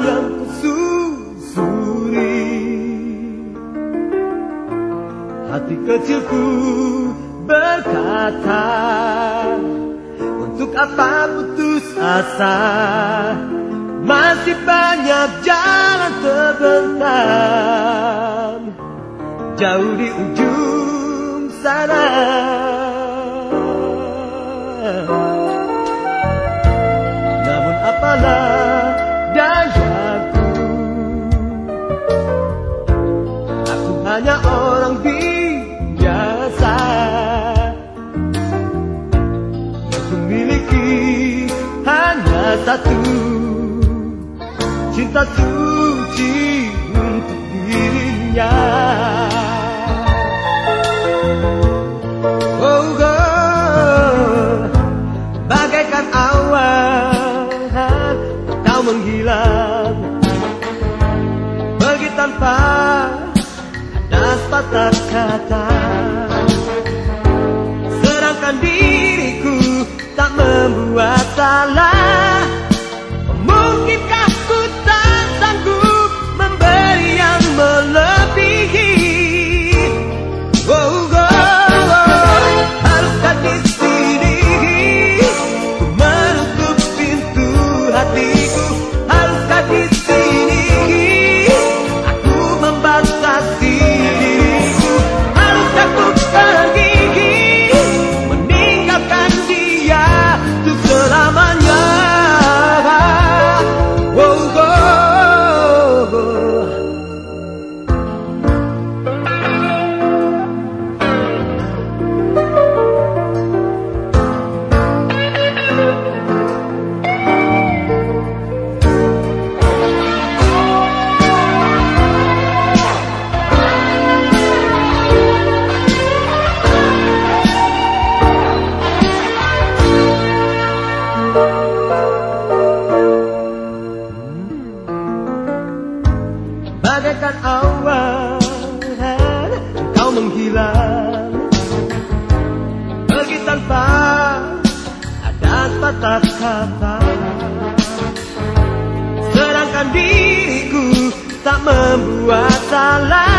yang kususuri. Hati kecilku berkata, untuk apa putus asa? Masih banyak jalan terbentang jauh di ujung sana. Namun apalah dayaku, aku hanya orang biasa yang kumiliki hanya satu cinta suci untuk dirinya. Oh God, bagaikan awan kau menghilang, pergi tanpa ada sepatah kata. Sedangkan diriku tak membuat salah. Mungkinkah ku tak sanggup memberi yang melebihi? Oh God, haruskah di sini ku menutup pintu hatiku? Haruskah di sini aku membatasi diriku? Haruskah ku pergi meninggalkan dia untuk selamanya? Bagaikan awan kau menghilang, pergi tanpa ada sepatah kata. Sedangkan diriku tak membuat salah.